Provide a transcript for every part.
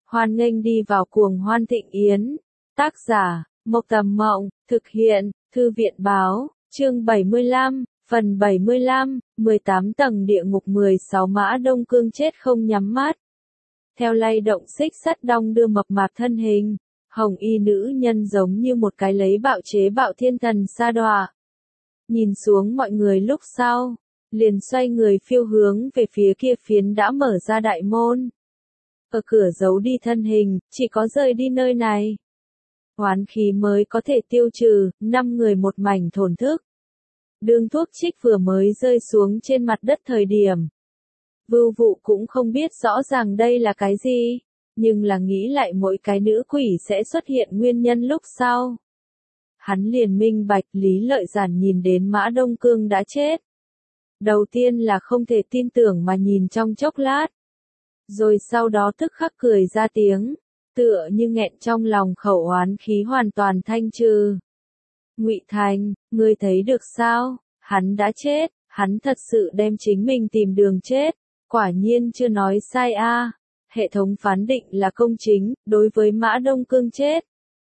Hoan nghênh đi vào cuồng hoan thịnh yến. Tác giả, Mộc Tầm Mộng, thực hiện, Thư viện Báo, chương 75, phần 75, 18 tầng địa ngục 16 Mã Đông Cương chết không nhắm mắt. Theo lay động xích sắt đong đưa mập mạp thân hình, hồng y nữ nhân giống như một cái lấy bạo chế bạo thiên thần sa đọa. Nhìn xuống mọi người lúc sau, liền xoay người phiêu hướng về phía kia phiến đã mở ra đại môn. Ở cửa giấu đi thân hình, chỉ có rời đi nơi này. Oán khí mới có thể tiêu trừ, 5 người một mảnh thổn thức. Đường thuốc trích vừa mới rơi xuống trên mặt đất thời điểm. Vưu Vụ cũng không biết rõ ràng đây là cái gì, nhưng là nghĩ lại mỗi cái nữ quỷ sẽ xuất hiện nguyên nhân lúc sau. Hắn liền minh bạch Lý Lợi Giản nhìn đến Mã Đông Cương đã chết. Đầu tiên là không thể tin tưởng mà nhìn trong chốc lát. Rồi sau đó tức khắc cười ra tiếng, tựa như nghẹn trong lòng khẩu oán khí hoàn toàn thanh trừ. Ngụy Thành, ngươi thấy được sao? Hắn đã chết, hắn thật sự đem chính mình tìm đường chết, quả nhiên chưa nói sai a. Hệ thống phán định là công chính, đối với Mã Đông Cương chết.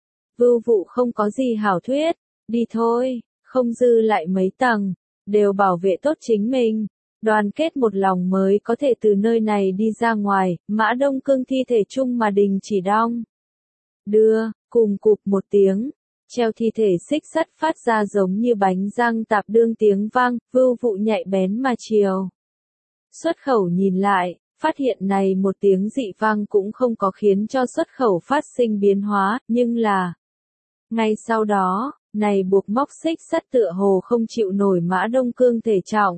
Vưu Vụ không có gì hảo thuyết, đi thôi, không dư lại mấy tầng, đều bảo vệ tốt chính mình. Đoàn kết một lòng mới có thể từ nơi này đi ra ngoài, Mã Đông Cương thi thể chung mà đình chỉ đong. Đưa, cùng cụp một tiếng, treo thi thể xích sắt phát ra giống như bánh răng tạp đương tiếng vang, Vưu Vụ nhạy bén mà chiều. Xuất khẩu nhìn lại, phát hiện này một tiếng dị vang cũng không có khiến cho xuất khẩu phát sinh biến hóa, nhưng là ngay sau đó, này buộc móc xích sắt tựa hồ không chịu nổi Mã Đông Cương thể trọng.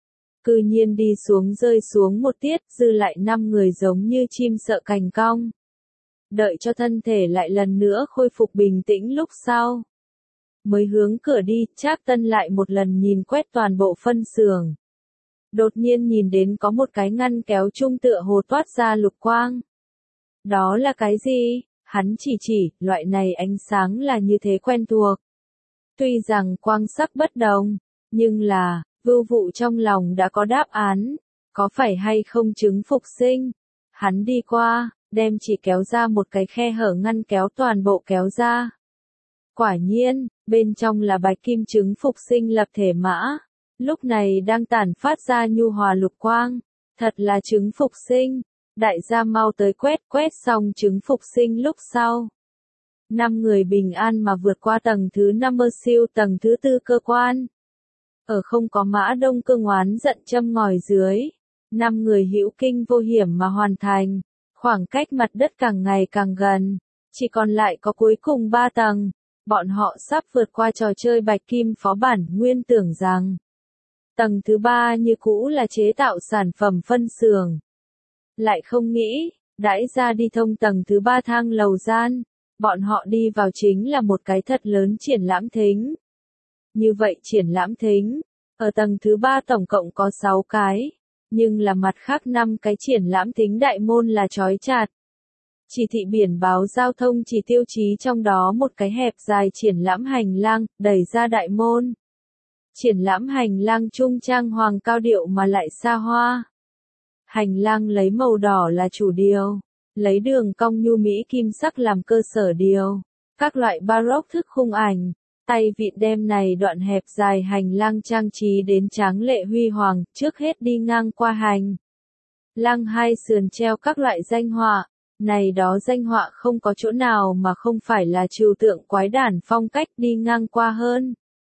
Cư nhiên đi xuống rơi xuống một tiết, dư lại 5 người giống như chim sợ cành cong. Đợi cho thân thể lại lần nữa khôi phục bình tĩnh lúc sau. Mới hướng cửa đi, Trác Tân lại một lần nhìn quét toàn bộ phân xưởng. Đột nhiên nhìn đến có một cái ngăn kéo chung tựa hồ toát ra lục quang. Đó là cái gì? Hắn chỉ, loại này ánh sáng là như thế quen thuộc. Tuy rằng quang sắc bất đồng, nhưng là, Vưu Vụ trong lòng đã có đáp án, có phải hay không trứng phục sinh. Hắn đi qua, đem chỉ kéo ra một cái khe hở ngăn kéo toàn bộ kéo ra. Quả nhiên, bên trong là bạch kim trứng phục sinh lập thể mã, lúc này đang tản phát ra nhu hòa lục quang, thật là trứng phục sinh. Đại gia mau tới quét xong trứng phục sinh lúc sau. 5 người bình an mà vượt qua tầng thứ 5 siêu tầng thứ 4 cơ quan. Ở không có Mã Đông Cương oán giận châm ngòi dưới, 5 người hữu kinh vô hiểm mà hoàn thành, khoảng cách mặt đất càng ngày càng gần, chỉ còn lại có cuối cùng 3 tầng, bọn họ sắp vượt qua trò chơi bạch kim phó bản. Nguyên tưởng rằng tầng thứ 3 như cũ là chế tạo sản phẩm phân xưởng. Lại không nghĩ, đãi ra đi thông tầng thứ 3 thang lầu gian, bọn họ đi vào chính là một cái thật lớn triển lãm thính. Như vậy triển lãm thính, ở tầng thứ 3 tổng cộng có 6 cái, nhưng là mặt khác 5 cái triển lãm thính đại môn là trói chặt. Chỉ thị biển báo giao thông chỉ tiêu chí trong đó một cái hẹp dài triển lãm hành lang, đẩy ra đại môn. Triển lãm hành lang trung trang hoàng cao điệu mà lại xa hoa. Hành lang lấy màu đỏ là chủ điều, lấy đường cong nhu mỹ kim sắc làm cơ sở điều, các loại baroque thức khung ảnh, tay vịn đem này đoạn hẹp dài hành lang trang trí đến tráng lệ huy hoàng, trước hết đi ngang qua hành lang hai sườn treo các loại danh họa, này đó danh họa không có chỗ nào mà không phải là trừu tượng quái đản phong cách. Đi ngang qua hơn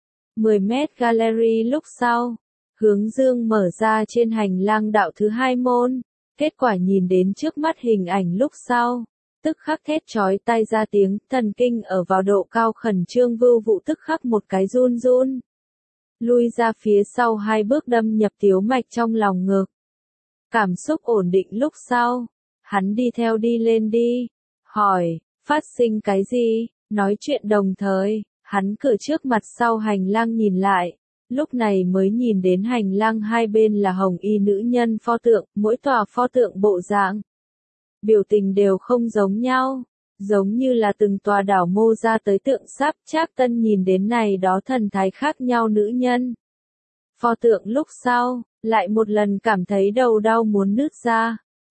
10 mét gallery lúc sau, hướng dương mở ra trên hành lang đạo thứ 2 môn, kết quả nhìn đến trước mắt hình ảnh lúc sau, tức khắc thét chói tai ra tiếng, thần kinh ở vào độ cao khẩn trương Vưu Vụ tức khắc một cái run run. Lui ra phía sau 2 bước đâm nhập tiếu mạch trong lòng ngực. Cảm xúc ổn định lúc sau, hắn đi theo đi lên đi, hỏi, phát sinh cái gì, nói chuyện đồng thời, hắn cửa trước mặt sau hành lang nhìn lại. Lúc này mới nhìn đến hành lang hai bên là hồng y nữ nhân pho tượng, mỗi tòa pho tượng bộ dạng, biểu tình đều không giống nhau, giống như là từng tòa đảo mô ra tới tượng sáp. Trác Tân nhìn đến này đó thần thái khác nhau nữ nhân pho tượng lúc sau, lại một lần cảm thấy đầu đau muốn nứt ra.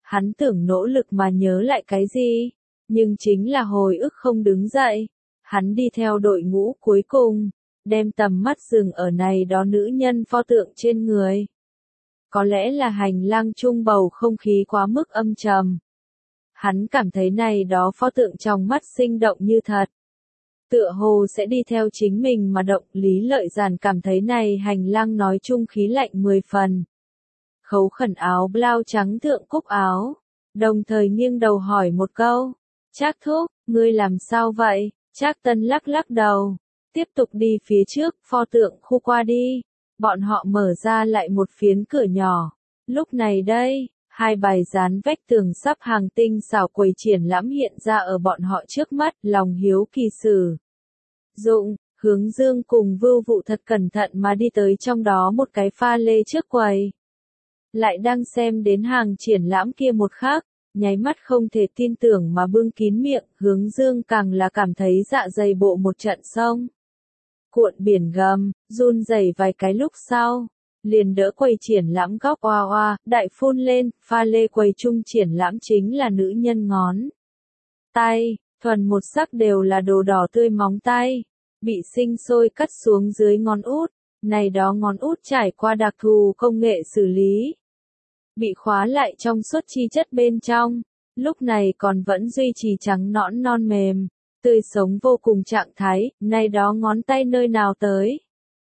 Hắn tưởng nỗ lực mà nhớ lại cái gì, nhưng chính là hồi ức không đứng dậy. Hắn đi theo đội ngũ cuối cùng, đem tầm mắt dừng ở này đó nữ nhân pho tượng trên người. Có lẽ là hành lang chung bầu không khí quá mức âm trầm. Hắn cảm thấy này đó pho tượng trong mắt sinh động như thật. Tựa hồ sẽ đi theo chính mình mà động. Lý Lợi Giản cảm thấy này hành lang nói chung khí lạnh 10 phần. Khấu Khẩn áo blau trắng thượng cúc áo, đồng thời nghiêng đầu hỏi một câu. Trác thúc, ngươi làm sao vậy? Trác Tân lắc lắc đầu, tiếp tục đi phía trước, pho tượng khu qua đi. Bọn họ mở ra lại một phiến cửa nhỏ. Lúc này đây, hai bài dán vách tường sắp hàng tinh xảo quầy triển lãm hiện ra ở bọn họ trước mắt, lòng hiếu kỳ sử dụng. Hướng Dương cùng Vưu Vụ thật cẩn thận mà đi tới trong đó một cái pha lê trước quầy. Lại đang xem đến hàng triển lãm kia một khắc, nháy mắt không thể tin tưởng mà bưng kín miệng. Hướng Dương càng là cảm thấy dạ dày bộ một trận sông cuộn biển gầm, run rẩy vài cái lúc sau, liền đỡ quầy triển lãm góc oa oa, đại phun lên. Pha lê quầy chung triển lãm chính là nữ nhân ngón tay, thuần một sắc đều là đồ đỏ tươi móng tay, bị sinh sôi cắt xuống dưới ngón út. Này đó ngón út trải qua đặc thù công nghệ xử lý, bị khóa lại trong suốt chi chất bên trong, lúc này còn vẫn duy trì trắng nõn non mềm, tươi sống vô cùng trạng thái. Này đó ngón tay nơi nào tới?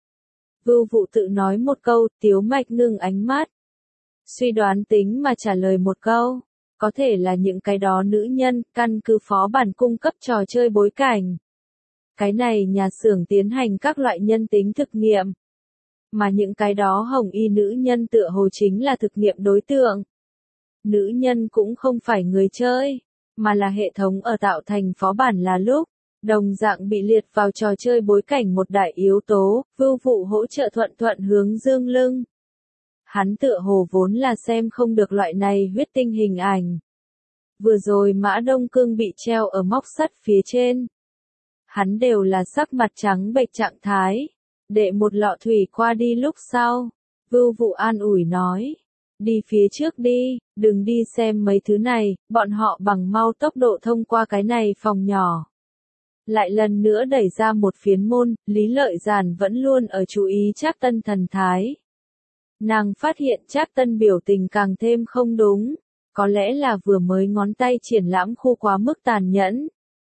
Vưu Vụ tự nói một câu, Tiếu Mạch ngưng ánh mắt, suy đoán tính mà trả lời một câu, có thể là những cái đó nữ nhân, căn cứ phó bản cung cấp trò chơi bối cảnh. Cái này nhà xưởng tiến hành các loại nhân tính thực nghiệm, mà những cái đó hồng y nữ nhân tựa hồ chính là thực nghiệm đối tượng. Nữ nhân cũng không phải người chơi, mà là hệ thống ở tạo thành phó bản là lúc, đồng dạng bị liệt vào trò chơi bối cảnh một đại yếu tố. Vưu Vụ hỗ trợ thuận thuận Hướng Dương lưng. Hắn tựa hồ vốn là xem không được loại này huyết tinh hình ảnh. Vừa rồi Mã Đông Cương bị treo ở móc sắt phía trên, hắn đều là sắc mặt trắng bệch trạng thái. Đệ một lọ thủy qua đi lúc sau, Vưu Vụ an ủi nói, đi phía trước đi, đừng đi xem mấy thứ này. Bọn họ bằng mau tốc độ thông qua cái này phòng nhỏ. Lại lần nữa đẩy ra một phiến môn. Lý Lợi Giản vẫn luôn ở chú ý Trác Tân thần thái. Nàng phát hiện Trác Tân biểu tình càng thêm không đúng, có lẽ là vừa mới ngón tay triển lãm khu quá mức tàn nhẫn,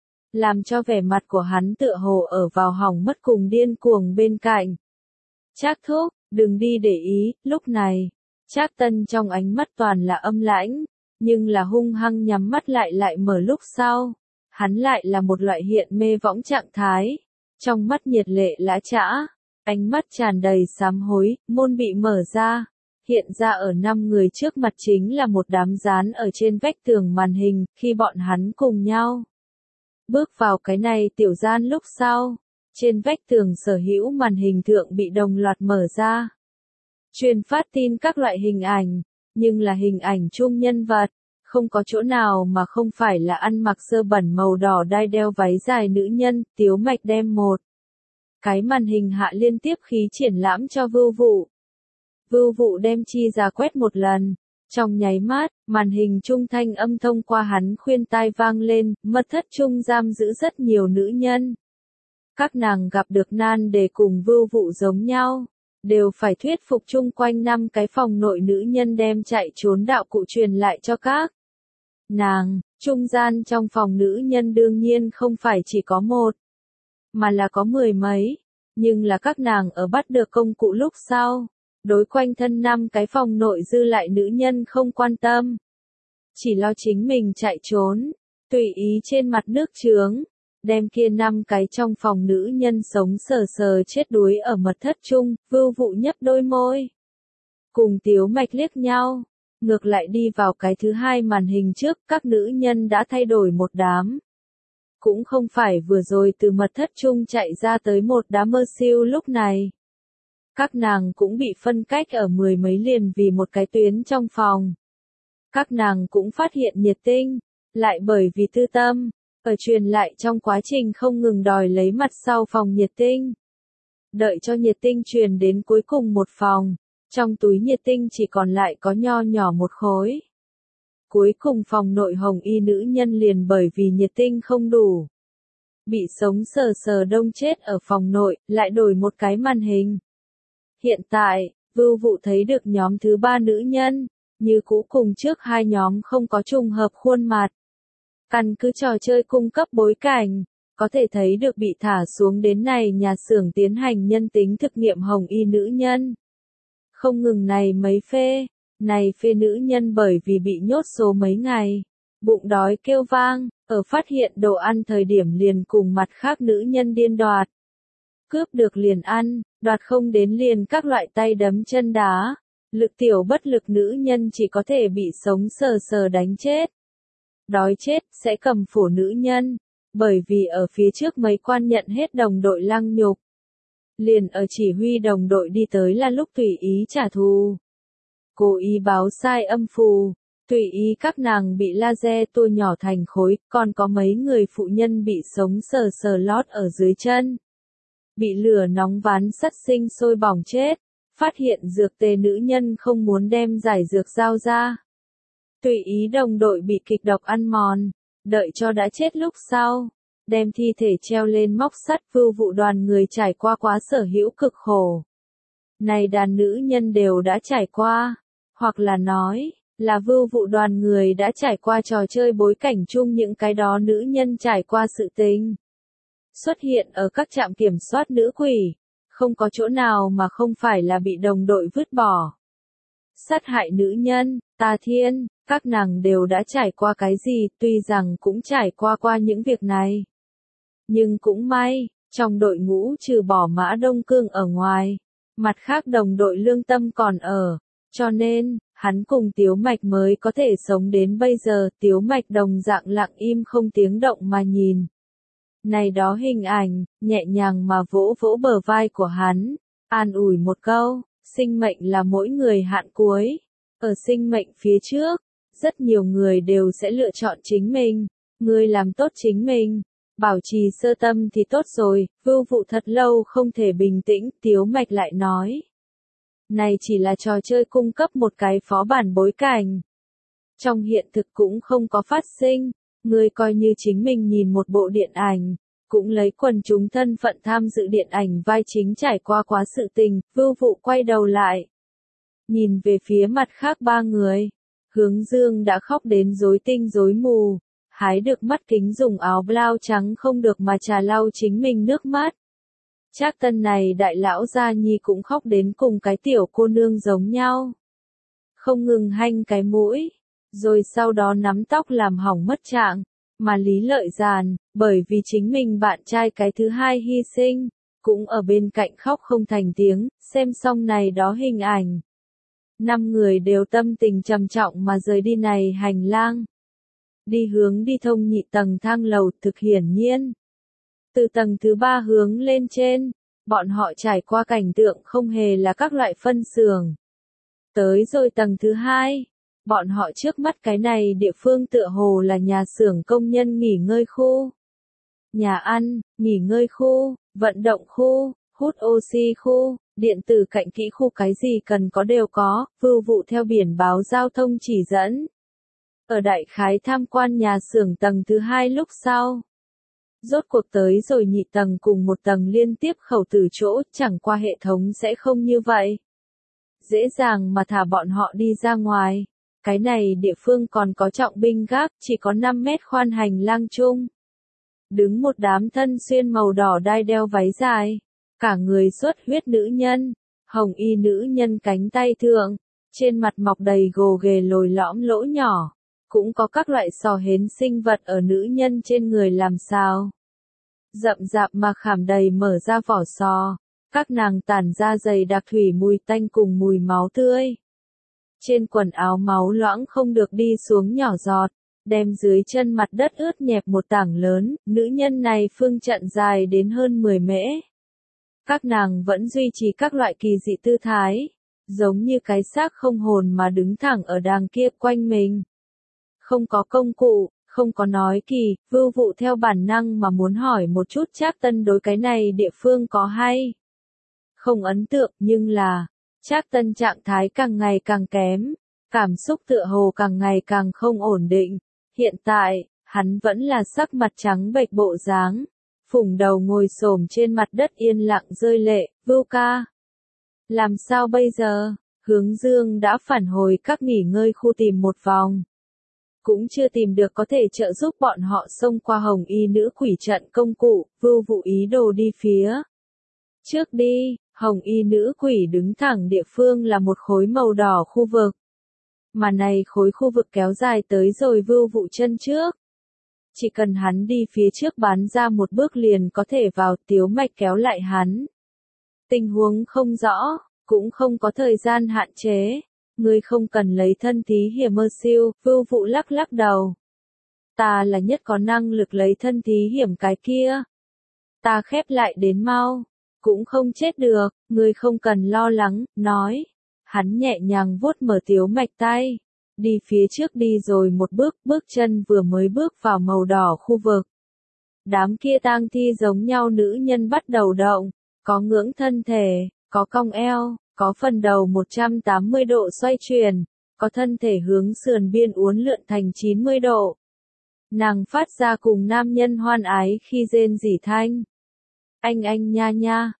làm cho vẻ mặt của hắn tựa hồ ở vào hỏng mất cùng điên cuồng bên cạnh. Trác thúc, đừng đi để ý. Lúc này, Trác Tân trong ánh mắt toàn là âm lãnh, nhưng là hung hăng nhắm mắt lại mở lúc sau, hắn lại là một loại hiện mê võng trạng thái, trong mắt nhiệt lệ lã chã, ánh mắt tràn đầy sám hối. Môn bị mở ra, hiện ra ở 5 người trước mặt chính là một đám dán ở trên vách tường màn hình. Khi bọn hắn cùng nhau bước vào cái này tiểu gian lúc sau, trên vách tường sở hữu màn hình thượng bị đồng loạt mở ra, truyền phát tin các loại hình ảnh, nhưng là hình ảnh chung nhân vật, không có chỗ nào mà không phải là ăn mặc sơ bẩn màu đỏ đai đeo váy dài nữ nhân. Tiếu Mạch đem một cái màn hình hạ liên tiếp khí triển lãm cho Vưu Vụ. Vưu Vụ đem chi ra quét một lần, trong nháy mắt, màn hình trung thanh âm thông qua hắn khuyên tai vang lên. Mật thất trung giam giữ rất nhiều nữ nhân. Các nàng gặp được nan đề cùng Vưu Vụ giống nhau, đều phải thuyết phục chung quanh 5 cái phòng nội nữ nhân đem chạy trốn đạo cụ truyền lại cho các nàng. Trung gian trong phòng nữ nhân đương nhiên không phải chỉ có một, mà là có 10 mấy, nhưng là các nàng ở bắt được công cụ lúc sau, đối quanh thân 5 cái phòng nội dư lại nữ nhân không quan tâm, chỉ lo chính mình chạy trốn, tùy ý trên mặt nước chướng, đem kia 5 cái trong phòng nữ nhân sống sờ sờ chết đuối ở mật thất chung. Vưu Vụ nhấp đôi môi, cùng Tiếu Mạch liếc nhau, ngược lại đi vào cái thứ hai màn hình trước. Các nữ nhân đã thay đổi một đám, cũng không phải vừa rồi từ mật thất chung chạy ra tới một đám mơ siêu. Lúc này, các nàng cũng bị phân cách ở 10 mấy liền vì một cái tuyến trong phòng. Các nàng cũng phát hiện nhiệt tinh, lại bởi vì tư tâm, ở truyền lại trong quá trình không ngừng đòi lấy mặt sau phòng nhiệt tinh. Đợi cho nhiệt tinh truyền đến cuối cùng một phòng, trong túi nhiệt tinh chỉ còn lại có nho nhỏ một khối. Cuối cùng phòng nội hồng y nữ nhân liền bởi vì nhiệt tinh không đủ, bị sống sờ sờ đông chết ở phòng nội, lại đổi một cái màn hình. Hiện tại, Vưu Vụ thấy được nhóm thứ ba nữ nhân, như cũ cùng trước hai nhóm không có trùng hợp khuôn mặt. Căn cứ trò chơi cung cấp bối cảnh, có thể thấy được bị thả xuống đến này nhà xưởng tiến hành nhân tính thực nghiệm hồng y nữ nhân. Không ngừng này phê nữ nhân bởi vì bị nhốt số mấy ngày, bụng đói kêu vang, ở phát hiện đồ ăn thời điểm liền cùng mặt khác nữ nhân điên đoạt. Cướp được liền ăn, đoạt không đến liền các loại tay đấm chân đá, lực tiểu bất lực nữ nhân chỉ có thể bị sống sờ sờ đánh chết. Đói chết sẽ cầm phổ nữ nhân, bởi vì ở phía trước mấy quan nhận hết đồng đội lăng nhục. Liền ở chỉ huy đồng đội đi tới là lúc tùy ý trả thù. Cố ý báo sai âm phù, tùy ý các nàng bị laser tua nhỏ thành khối, còn có mấy người phụ nhân bị sống sờ sờ lót ở dưới chân. Bị lửa nóng ván sắt sinh sôi bỏng chết, phát hiện dược tề nữ nhân không muốn đem giải dược giao ra. Tùy ý đồng đội bị kịch độc ăn mòn, đợi cho đã chết lúc sau, đem thi thể treo lên móc sắt. Vưu Vụ đoàn người trải qua quá sở hữu cực khổ. Này đàn nữ nhân đều đã trải qua, hoặc là nói, là Vưu Vụ đoàn người đã trải qua trò chơi bối cảnh chung những cái đó nữ nhân trải qua sự tình. Xuất hiện ở các trạm kiểm soát nữ quỷ, không có chỗ nào mà không phải là bị đồng đội vứt bỏ. Sát hại nữ nhân, tà thiên, các nàng đều đã trải qua cái gì, tuy rằng cũng trải qua những việc này. Nhưng cũng may, trong đội ngũ trừ bỏ Mã Đông Cương ở ngoài, mặt khác đồng đội lương tâm còn ở, cho nên, hắn cùng Tiếu Mạch mới có thể sống đến bây giờ. Tiếu Mạch đồng dạng lặng im không tiếng động mà nhìn. Này đó hình ảnh, nhẹ nhàng mà vỗ vỗ bờ vai của hắn, an ủi một câu, sinh mệnh là mỗi người hạn cuối. Ở sinh mệnh phía trước, rất nhiều người đều sẽ lựa chọn chính mình, người làm tốt chính mình, bảo trì sơ tâm thì tốt rồi. Vưu Vụ thật lâu không thể bình tĩnh, Tiếu Mạch lại nói. Này chỉ là trò chơi cung cấp một cái phó bản bối cảnh. Trong hiện thực cũng không có phát sinh, ngươi coi như chính mình nhìn một bộ điện ảnh, cũng lấy quần chúng thân phận tham dự điện ảnh vai chính trải qua quá sự tình. Vưu Vụ quay đầu lại, nhìn về phía mặt khác ba người. Hướng Dương đã khóc đến rối tinh rối mù, hái được mắt kính dùng áo blau trắng không được mà trà lau chính mình nước mắt. Trác Tân này đại lão gia nhi cũng khóc đến cùng cái tiểu cô nương giống nhau. Không ngừng hanh cái mũi, rồi sau đó nắm tóc làm hỏng mất trạng, mà Lý Lợi Giàn, bởi vì chính mình bạn trai cái thứ hai hy sinh, cũng ở bên cạnh khóc không thành tiếng. Xem xong này đó hình ảnh, 5 người đều tâm tình trầm trọng mà rời đi này hành lang. Đi hướng đi thông nhị tầng thang lầu. Thực hiển nhiên, từ tầng thứ 3 hướng lên trên, bọn họ trải qua cảnh tượng không hề là các loại phân xưởng. Tới rồi tầng thứ 2, bọn họ trước mắt cái này địa phương tựa hồ là nhà xưởng công nhân nghỉ ngơi khu, nhà ăn, nghỉ ngơi khu, vận động khu, hút oxy khu, điện tử cạnh kỹ khu, cái gì cần có đều có. Vưu Vụ theo biển báo giao thông chỉ dẫn, ở đại khái tham quan nhà xưởng tầng thứ 2 lúc sau, rốt cuộc tới rồi nhị tầng cùng một tầng liên tiếp khẩu từ chỗ. Chẳng qua hệ thống sẽ không như vậy dễ dàng mà thả bọn họ đi ra ngoài. Cái này địa phương còn có trọng binh gác, chỉ có 5 mét khoan hành lang chung. Đứng một đám thân xuyên màu đỏ đai đeo váy dài, cả người xuất huyết nữ nhân, hồng y nữ nhân cánh tay thượng, trên mặt mọc đầy gồ ghề lồi lõm lỗ nhỏ, cũng có các loại sò hến sinh vật ở nữ nhân trên người làm sao. Rậm rạp mà khảm đầy mở ra vỏ sò, các nàng tản ra dày đặc thủy mùi tanh cùng mùi máu tươi. Trên quần áo máu loãng không được đi xuống nhỏ giọt, đem dưới chân mặt đất ướt nhẹp một tảng lớn. Nữ nhân này phương trận dài đến hơn 10 mễ. Các nàng vẫn duy trì các loại kỳ dị tư thái, giống như cái xác không hồn mà đứng thẳng ở đàng kia quanh mình. Không có công cụ, không có nói kỳ. Vưu Vụ theo bản năng mà muốn hỏi một chút Trác Tân đối cái này địa phương có hay không ấn tượng, nhưng là Trác Tân trạng thái càng ngày càng kém, Cảm xúc tựa hồ càng ngày càng không ổn định. Hiện tại, hắn vẫn là sắc mặt trắng bệch bộ dáng, phủng đầu ngồi xổm trên mặt đất yên lặng rơi lệ. Vưu ca, làm sao bây giờ? Hướng Dương đã phản hồi các nghỉ ngơi khu tìm một vòng. Cũng chưa tìm được có thể trợ giúp bọn họ xông qua hồng y nữ quỷ trận công cụ. Vưu Vụ ý đồ đi phía trước đi. Hồng y nữ quỷ đứng thẳng địa phương là một khối màu đỏ khu vực. Mà này khối khu vực kéo dài tới rồi Vưu Vụ chân trước. Chỉ cần hắn đi phía trước bán ra một bước liền có thể vào. Tiếu Mạch kéo lại hắn. Tình huống không rõ, cũng không có thời gian hạn chế. Ngươi không cần lấy thân thí hiểm mơ siêu. Vưu Vụ lắc lắc đầu. Ta là nhất có năng lực lấy thân thí hiểm cái kia. Ta khép lại đến mau. Cũng không chết được, ngươi không cần lo lắng, nói. Hắn nhẹ nhàng vuốt mở Tiếu Mạch tay. Đi phía trước đi rồi một bước, bước chân vừa mới bước vào màu đỏ khu vực. Đám kia tang thi giống nhau nữ nhân bắt đầu động, có ngưỡng thân thể, có cong eo, có phần đầu 180 độ xoay chuyển, có thân thể hướng sườn biên uốn lượn thành 90 độ. Nàng phát ra cùng nam nhân hoan ái khi rên rỉ thanh. Anh nha nha,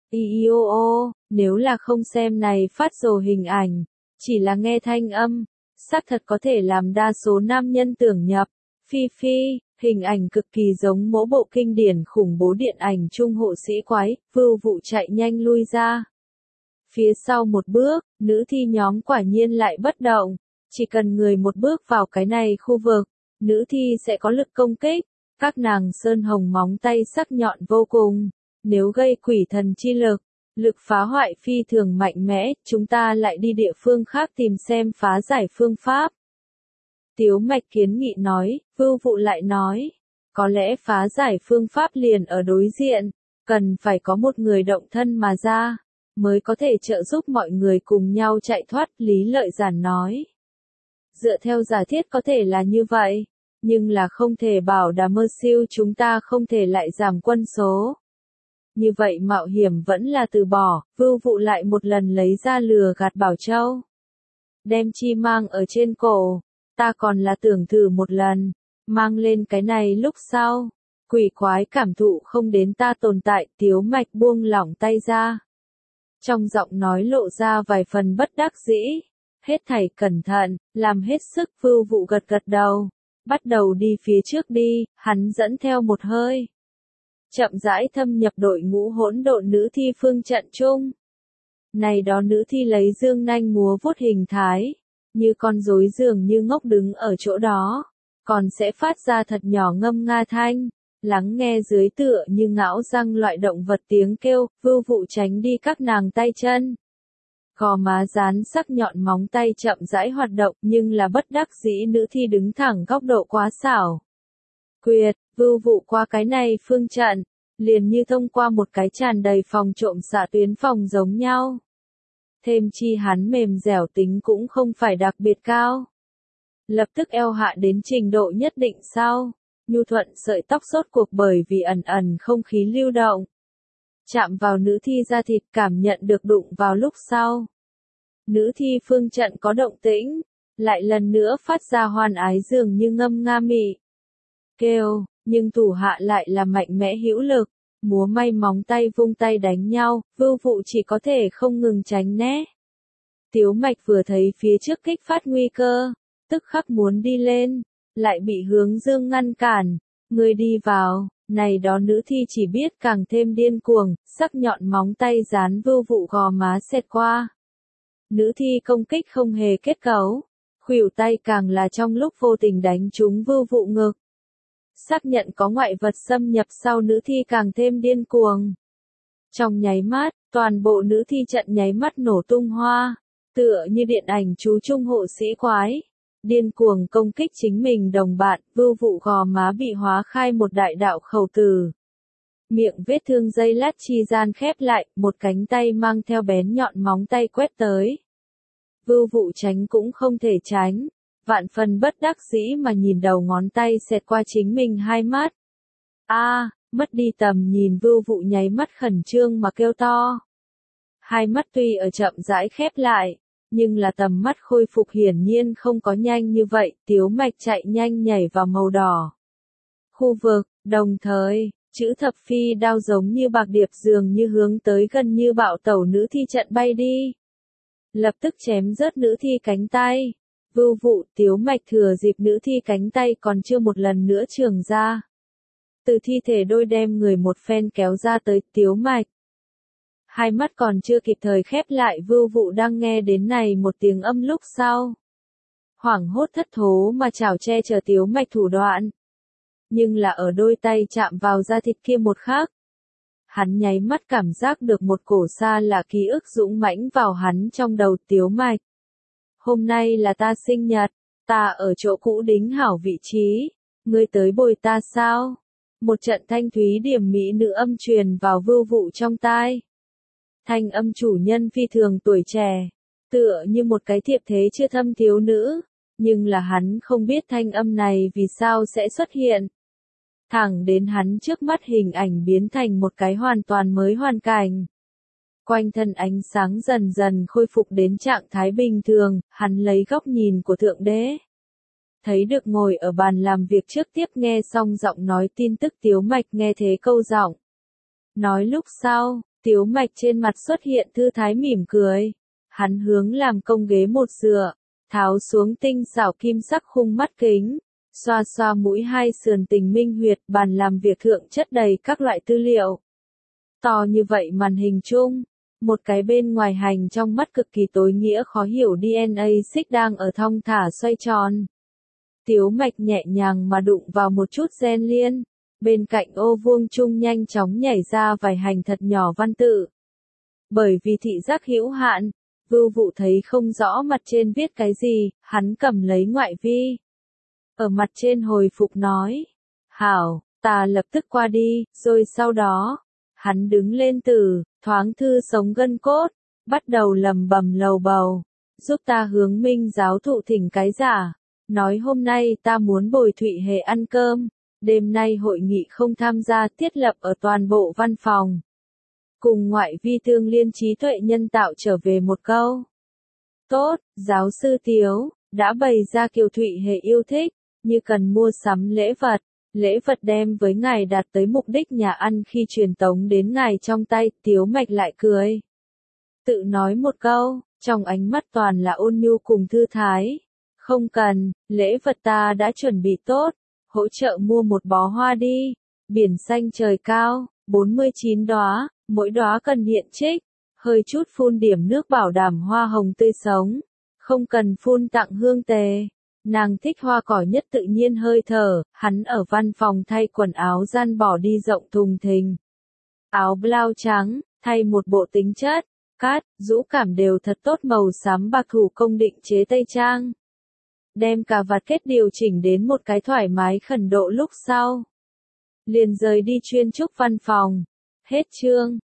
ô, nếu là không xem này phát rồi hình ảnh, chỉ là nghe thanh âm, xác thật có thể làm đa số nam nhân tưởng nhập. Phi phi, hình ảnh cực kỳ giống mỗi bộ kinh điển khủng bố điện ảnh trung hộ sĩ quái. Vưu Vụ chạy nhanh lui ra. Phía sau một bước, nữ thi nhóm quả nhiên lại bất động. Chỉ cần người một bước vào cái này khu vực, nữ thi sẽ có lực công kích. Các nàng sơn hồng móng tay sắc nhọn vô cùng. Nếu gây quỷ thần chi lực, lực phá hoại phi thường mạnh mẽ, chúng ta lại đi địa phương khác tìm xem phá giải phương pháp. Tiếu Mạch kiến nghị nói. Vưu Vụ lại nói. Có lẽ phá giải phương pháp liền ở đối diện, cần phải có một người động thân mà ra, mới có thể trợ giúp mọi người cùng nhau chạy thoát. Lý Lợi Giản nói. Dựa theo giả thiết có thể là như vậy, nhưng là không thể bảo đảm mơ siêu chúng ta không thể lại giảm quân số. Như vậy mạo hiểm vẫn là từ bỏ. Vưu Vụ lại một lần lấy ra lừa gạt Bảo Châu. Đem chi mang ở trên cổ, ta còn là tưởng thử một lần, mang lên cái này lúc sau. Quỷ quái cảm thụ không đến ta tồn tại. Tiếu Mạch buông lỏng tay ra. Trong giọng nói lộ ra vài phần bất đắc dĩ. Hết thảy cẩn thận, làm hết sức. Vưu Vụ gật gật đầu. Bắt đầu đi phía trước đi, hắn dẫn theo một hơi. Chậm rãi thâm nhập đội ngũ hỗn độn nữ thi phương trận chung. Này đó nữ thi lấy dương nanh múa vuốt hình thái, như con rối dường như ngốc đứng ở chỗ đó, còn sẽ phát ra thật nhỏ ngâm nga thanh, lắng nghe dưới tựa như ngão răng loại động vật tiếng kêu. Vưu Vụ tránh đi các nàng tay chân. Gò má dán sắc nhọn móng tay chậm rãi hoạt động, nhưng là bất đắc dĩ nữ thi đứng thẳng góc độ quá xảo. Quyệt, Vưu Vụ qua cái này phương trận, liền như thông qua một cái tràn đầy phòng trộm xạ tuyến phòng giống nhau. Thêm chi hắn mềm dẻo tính cũng không phải đặc biệt cao. Lập tức eo hạ đến trình độ nhất định sau, nhu thuận sợi tóc rốt cuộc bởi vì ẩn ẩn không khí lưu động. Chạm vào nữ thi da thịt, cảm nhận được đụng vào lúc sau. Nữ thi phương trận có động tĩnh, lại lần nữa phát ra hoan ái dường như ngâm nga mị. Kêu, nhưng thủ hạ lại là mạnh mẽ hữu lực, múa may móng tay vung tay đánh nhau. Vưu Vụ chỉ có thể không ngừng tránh né. Tiếu Mạch vừa thấy phía trước kích phát nguy cơ, tức khắc muốn đi lên, lại bị Hướng Dương ngăn cản. Người đi vào. Này đó nữ thi chỉ biết càng thêm điên cuồng, sắc nhọn móng tay dán Vưu Vụ gò má xẹt qua. Nữ thi công kích không hề kết cấu, khuỷu tay càng là trong lúc vô tình đánh trúng Vưu Vụ ngực. Xác nhận có ngoại vật xâm nhập sau, nữ thi càng thêm điên cuồng. Trong nháy mắt, toàn bộ nữ thi trận nháy mắt nổ tung hoa, tựa như điện ảnh chú trung hộ sĩ quái. Điên cuồng công kích chính mình đồng bạn. Vưu Vụ gò má bị hóa khai một đại đạo khẩu tử. Miệng vết thương dây lát chi gian khép lại, một cánh tay mang theo bén nhọn móng tay quét tới. Vưu Vụ tránh cũng không thể tránh, vạn phần bất đắc dĩ mà nhìn đầu ngón tay xẹt qua chính mình hai mắt. Mất đi tầm nhìn. Vưu Vụ nháy mắt khẩn trương mà kêu to. Hai mắt tuy ở chậm rãi khép lại, Nhưng là tầm mắt khôi phục hiển nhiên không có nhanh như vậy, Tiếu Mạch chạy nhanh nhảy vào màu đỏ khu vực, đồng thời, chữ thập phi đao giống như bạc điệp dường như hướng tới gần như bạo tẩu nữ thi trận bay đi. Lập tức chém rớt nữ thi cánh tay. Vưu vụ Tiếu Mạch thừa dịp nữ thi cánh tay còn chưa một lần nữa trường ra. Từ thi thể đôi đem người một phen kéo ra tới Tiếu Mạch. Hai mắt còn chưa kịp thời khép lại Vưu vụ đang nghe đến này một tiếng âm lúc sau. Hoảng hốt thất thố mà chảo che chở Tiếu Mạch thủ đoạn. Nhưng là ở đôi tay chạm vào da thịt kia một khắc. Hắn nháy mắt cảm giác được một cổ xa lạ ký ức dũng mãnh vào hắn trong đầu Tiếu Mạch. Hôm nay là ta sinh nhật, ta ở chỗ cũ đính hảo vị trí, ngươi tới bồi ta sao? Một trận thanh thúy điểm mỹ nữ âm truyền vào Vưu vụ trong tai. Thanh âm chủ nhân phi thường tuổi trẻ, tựa như một cái thiệp thế chưa thâm thiếu nữ, nhưng là hắn không biết thanh âm này vì sao sẽ xuất hiện. Thẳng đến hắn trước mắt hình ảnh biến thành một cái hoàn toàn mới hoàn cảnh. Quanh thân ánh sáng dần dần khôi phục đến trạng thái bình thường, hắn lấy góc nhìn của Thượng Đế. Thấy được ngồi ở bàn làm việc trước tiếp nghe xong giọng nói tin tức Tiếu Mạch nghe thế câu giọng. Nói lúc sau, Tiếu Mạch trên mặt xuất hiện thư thái mỉm cười. Hắn hướng làm công ghế một dựa, tháo xuống tinh xảo kim sắc khung mắt kính. Xoa xoa mũi hai sườn tình minh huyệt bàn làm việc thượng chất đầy các loại tư liệu. To như vậy màn hình chung, một cái bên ngoài hành trong mắt cực kỳ tối nghĩa khó hiểu DNA xích đang ở thong thả xoay tròn. Tiếu Mạch nhẹ nhàng mà đụng vào một chút gen liên, bên cạnh ô vuông chung nhanh chóng nhảy ra vài hành thật nhỏ văn tự. Bởi vì thị giác hữu hạn, Vưu vụ thấy không rõ mặt trên viết cái gì, hắn cầm lấy ngoại vi. Ở mặt trên hồi phục nói, hảo, ta lập tức qua đi, rồi sau đó, hắn đứng lên từ, thoáng thư sống gân cốt, bắt đầu lầm bầm lầu bầu, giúp ta hướng Minh giáo thụ thỉnh cái giả, nói hôm nay ta muốn bồi Thụy Hề ăn cơm, đêm nay hội nghị không tham gia thiết lập ở toàn bộ văn phòng. Cùng ngoại vi tương liên trí tuệ nhân tạo trở về một câu. Tốt, giáo sư Tiếu, đã bày ra Kiều Thụy Hề yêu thích. Như cần mua sắm lễ vật đem với ngài đạt tới mục đích nhà ăn khi truyền tống đến ngài trong tay, Tiếu Mạch lại cười. Tự nói một câu, trong ánh mắt toàn là ôn nhu cùng thư thái. Không cần, lễ vật ta đã chuẩn bị tốt, hỗ trợ mua một bó hoa đi, biển xanh trời cao, 49 đóa, mỗi đóa cần hiện trích, hơi chút phun điểm nước bảo đảm hoa hồng tươi sống, không cần phun tặng hương tề. Nàng thích hoa cỏ nhất tự nhiên hơi thở, hắn ở văn phòng thay quần áo gian bỏ đi rộng thùng thình. Áo blau trắng, thay một bộ tính chất, cát, rũ cảm đều thật tốt màu xám bạc thủ công định chế tây trang. Đem cà vạt kết điều chỉnh đến một cái thoải mái khẩn độ lúc sau. Liền rời đi chuyên trúc văn phòng. Hết chương.